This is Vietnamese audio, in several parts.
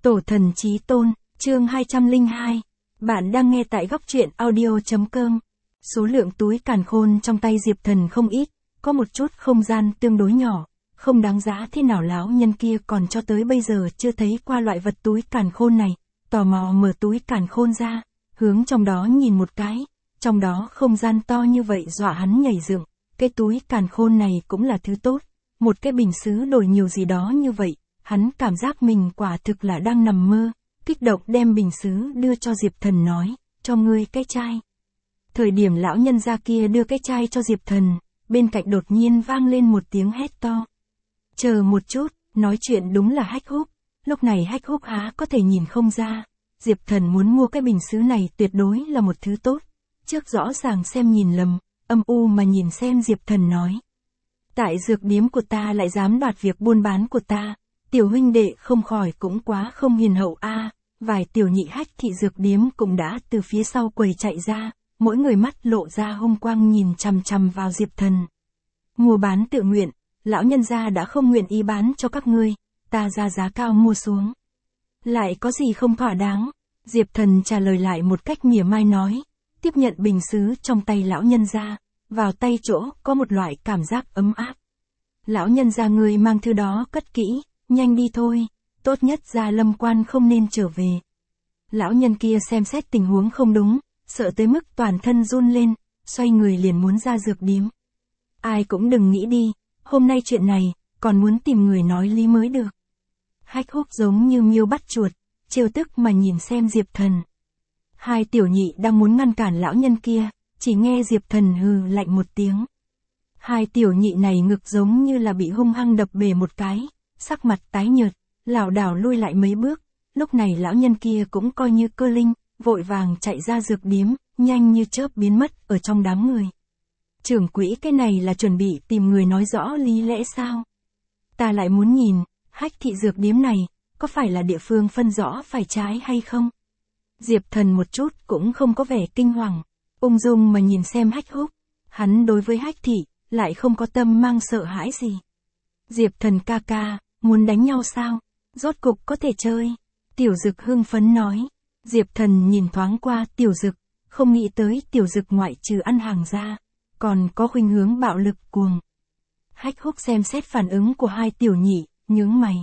Tổ thần chí tôn, chương 202. Bạn đang nghe tại góc truyện audio.com. Số lượng túi càn khôn trong tay Diệp Thần không ít, có một chút không gian tương đối nhỏ, không đáng giá thế nào. Lão nhân kia còn cho tới bây giờ chưa thấy qua loại vật túi càn khôn này, tò mò mở túi càn khôn ra, hướng trong đó nhìn một cái, trong đó không gian to như vậy dọa hắn nhảy dựng. Cái túi càn khôn này cũng là thứ tốt, một cái bình sứ đổi nhiều gì đó như vậy. Hắn cảm giác mình quả thực là đang nằm mơ, kích động đem bình sứ đưa cho Diệp Thần nói, cho ngươi cái chai. Thời điểm lão nhân gia kia đưa cái chai cho Diệp Thần, bên cạnh đột nhiên vang lên một tiếng hét to. Chờ một chút, nói chuyện đúng là Hách Húc. Lúc này Hách Húc há có thể nhìn không ra, Diệp Thần muốn mua cái bình sứ này tuyệt đối là một thứ tốt. Trước rõ ràng xem nhìn lầm, âm u mà nhìn xem Diệp Thần nói. Tại dược điếm của ta lại dám đoạt việc buôn bán của ta. Tiểu huynh đệ không khỏi cũng quá không hiền hậu a. Vài tiểu nhị Hách thị dược điếm cũng đã từ phía sau quầy chạy ra, mỗi người mắt lộ ra hung quang nhìn chằm chằm vào Diệp Thần. Mua bán tự nguyện, lão nhân gia đã không nguyện ý bán cho các ngươi, ta ra giá cao mua xuống. Lại có gì không thỏa đáng? Diệp Thần trả lời lại một cách mỉa mai nói, tiếp nhận bình sứ trong tay lão nhân gia, vào tay chỗ có một loại cảm giác ấm áp. Lão nhân gia ngươi mang thứ đó cất kỹ. Nhanh đi thôi, tốt nhất Gia Lâm quan không nên trở về. Lão nhân kia xem xét tình huống không đúng, sợ tới mức toàn thân run lên, xoay người liền muốn ra dược điếm. Ai cũng đừng nghĩ đi, hôm nay chuyện này, còn muốn tìm người nói lý mới được. Hách Húc giống như miêu bắt chuột, trêu tức mà nhìn xem Diệp Thần. Hai tiểu nhị đang muốn ngăn cản lão nhân kia, chỉ nghe Diệp Thần hừ lạnh một tiếng. Hai tiểu nhị này ngực giống như là bị hung hăng đập bể một cái. Sắc mặt tái nhợt, lảo đảo lui lại mấy bước, lúc này lão nhân kia cũng coi như cơ linh, vội vàng chạy ra dược điếm, nhanh như chớp biến mất ở trong đám người. Trưởng quỹ cái này là chuẩn bị tìm người nói rõ lý lẽ sao? Ta lại muốn nhìn, Hách thị dược điếm này, có phải là địa phương phân rõ phải trái hay không? Diệp Thần một chút cũng không có vẻ kinh hoàng, ung dung mà nhìn xem Hách Húc, hắn đối với Hách thị, lại không có tâm mang sợ hãi gì. Diệp Thần ca ca, muốn đánh nhau sao? Rốt cục có thể chơi. Tiểu Dực hưng phấn nói. Diệp Thần nhìn thoáng qua Tiểu Dực, không nghĩ tới Tiểu Dực ngoại trừ ăn hàng ra, còn có khuynh hướng bạo lực cuồng. Hách Húc xem xét phản ứng của hai tiểu nhị, nhướng mày.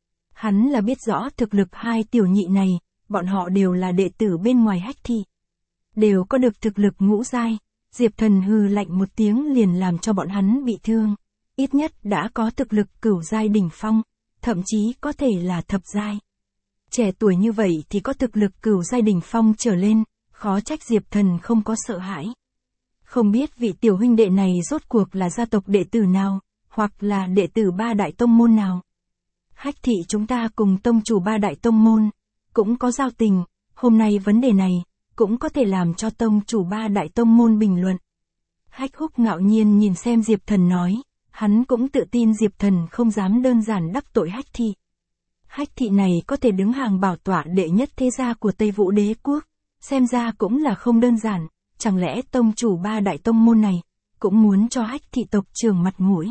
Hắn là biết rõ thực lực hai tiểu nhị này, bọn họ đều là đệ tử bên ngoài Hách thị. Đều có được thực lực ngũ giai, Diệp Thần hừ lạnh một tiếng liền làm cho bọn hắn bị thương. Ít nhất đã có thực lực cửu giai đỉnh phong, thậm chí có thể là thập giai. Trẻ tuổi như vậy thì có thực lực cửu giai đỉnh phong trở lên, khó trách Diệp Thần không có sợ hãi. Không biết vị tiểu huynh đệ này rốt cuộc là gia tộc đệ tử nào, hoặc là đệ tử ba đại tông môn nào. Hách thị chúng ta cùng tông chủ ba đại tông môn, cũng có giao tình, hôm nay vấn đề này, cũng có thể làm cho tông chủ ba đại tông môn bình luận. Hách Húc ngạo nhiên nhìn xem Diệp Thần nói. Hắn cũng tự tin Diệp Thần không dám đơn giản đắc tội Hách thị. Hách thị này có thể đứng hàng bảo tọa đệ nhất thế gia của Tây Vũ Đế quốc, xem ra cũng là không đơn giản, chẳng lẽ tông chủ ba đại tông môn này, cũng muốn cho Hách thị tộc trưởng mặt mũi.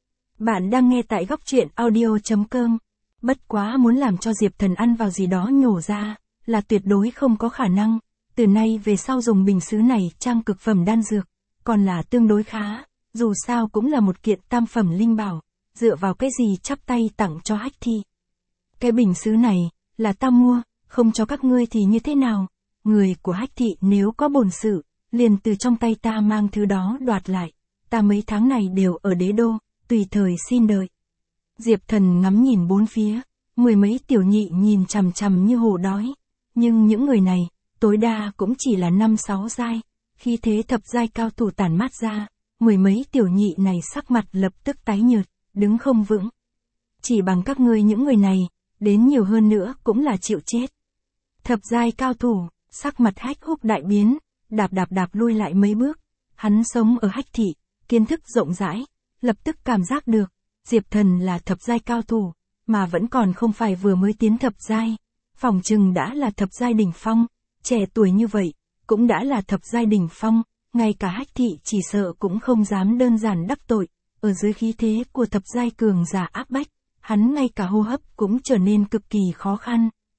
Bạn đang nghe tại góc truyện audio.com, bất quá muốn làm cho Diệp Thần ăn vào gì đó nhổ ra, là tuyệt đối không có khả năng, từ nay về sau dùng bình sứ này trang cực phẩm đan dược, còn là tương đối khá. Dù sao cũng là một kiện tam phẩm linh bảo, dựa vào cái gì chắp tay tặng cho Hách thị. Cái bình sứ này, là ta mua, không cho các ngươi thì như thế nào? Người của Hách thị nếu có bổn sự, liền từ trong tay ta mang thứ đó đoạt lại. Ta mấy tháng này đều ở đế đô, tùy thời xin đợi. Diệp Thần ngắm nhìn bốn phía, mười mấy tiểu nhị nhìn chằm chằm như hổ đói. Nhưng những người này, tối đa cũng chỉ là 5-6 giai, khi thế thập giai cao thủ tản mát ra. Mười mấy tiểu nhị này sắc mặt lập tức tái nhợt, đứng không vững. Chỉ bằng các ngươi những người này, đến nhiều hơn nữa cũng là chịu chết. Thập giai cao thủ, sắc mặt Hách Húc đại biến, đạp lui lại mấy bước. Hắn sống ở Hách thị, kiến thức rộng rãi, lập tức cảm giác được, Diệp Thần là thập giai cao thủ, mà vẫn còn không phải vừa mới tiến thập giai. Phỏng chừng đã là thập giai đỉnh phong, trẻ tuổi như vậy, cũng đã là thập giai đỉnh phong. Ngay cả Hách thị chỉ sợ cũng không dám đơn giản đắc tội, ở dưới khí thế của thập giai cường giả áp bách, hắn ngay cả hô hấp cũng trở nên cực kỳ khó khăn,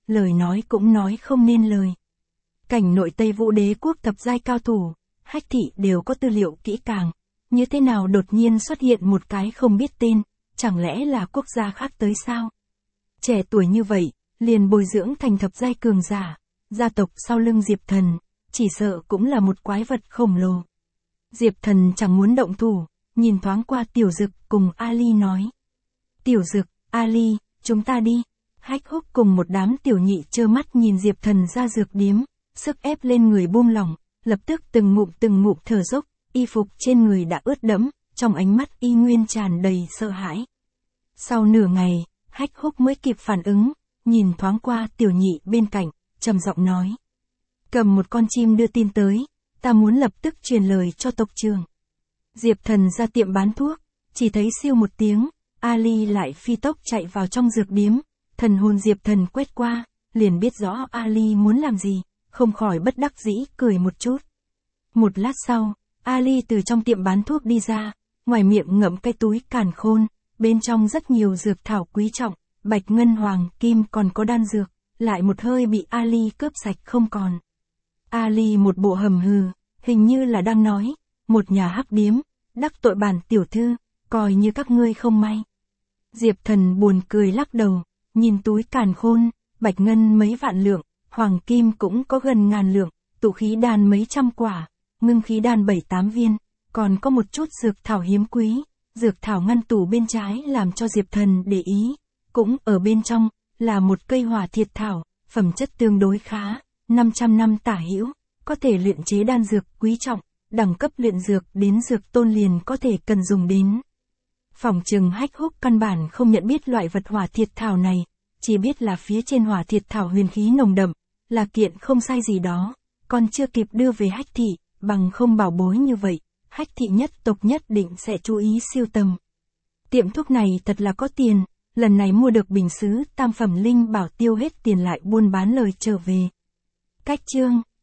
lời nói cũng nói không nên lời. Cảnh nội Tây Vũ Đế quốc thập giai cao thủ, Hách thị đều có tư liệu kỹ càng, như thế nào đột nhiên xuất hiện một cái không biết tên, chẳng lẽ là quốc gia khác tới sao? Trẻ tuổi như vậy, liền bồi dưỡng thành thập giai cường giả, gia tộc sau lưng Diệp Thần, chỉ sợ cũng là một quái vật khổng lồ. Diệp Thần chẳng muốn động thủ, nhìn thoáng qua Tiểu Dực cùng Ali nói. Tiểu Dực, Ali, chúng ta đi. Hách Húc cùng một đám tiểu nhị trơ mắt nhìn Diệp Thần ra dược điếm, sức ép lên người buông lỏng, lập tức từng ngụm thở dốc, y phục trên người đã ướt đẫm, trong ánh mắt y nguyên tràn đầy sợ hãi. Sau nửa ngày, Hách Húc mới kịp phản ứng, nhìn thoáng qua tiểu nhị bên cạnh, trầm giọng nói. Cầm một con chim đưa tin tới, ta muốn lập tức truyền lời cho tộc trưởng. Diệp Thần ra tiệm bán thuốc, chỉ thấy siêu một tiếng, Ali lại phi tốc chạy vào trong dược điếm, thần hồn Diệp Thần quét qua, liền biết rõ Ali muốn làm gì, không khỏi bất đắc dĩ cười một chút. Một lát sau, Ali từ trong tiệm bán thuốc đi ra, ngoài miệng ngậm cái túi càn khôn, bên trong rất nhiều dược thảo quý trọng, bạch ngân hoàng kim còn có đan dược, lại một hơi bị Ali cướp sạch không còn. Ali một bộ hầm hừ, hình như là đang nói, một nhà hắc điếm, đắc tội bản tiểu thư, coi như các ngươi không may. Diệp Thần buồn cười lắc đầu, nhìn túi càn khôn, bạch ngân mấy vạn lượng, hoàng kim cũng có gần ngàn lượng, tụ khí đan mấy trăm quả, ngưng khí đan 7-8 viên, còn có một chút dược thảo hiếm quý, dược thảo ngăn tủ bên trái làm cho Diệp Thần để ý, cũng ở bên trong, là một cây hỏa thiệt thảo, phẩm chất tương đối khá, 500 năm tả hữu, có thể luyện chế đan dược quý trọng, đẳng cấp luyện dược đến dược tôn liền có thể cần dùng đến. Phỏng chừng Hách Húc căn bản không nhận biết loại vật hỏa thiệt thảo này, chỉ biết là phía trên hỏa thiệt thảo huyền khí nồng đậm, là kiện không sai gì đó, còn chưa kịp đưa về Hách thị, bằng không bảo bối như vậy, Hách thị nhất tộc nhất định sẽ chú ý siêu tầm. Tiệm thuốc này thật là có tiền, lần này mua được bình sứ tam phẩm linh bảo tiêu hết tiền lại buôn bán lời trở về. Cách chương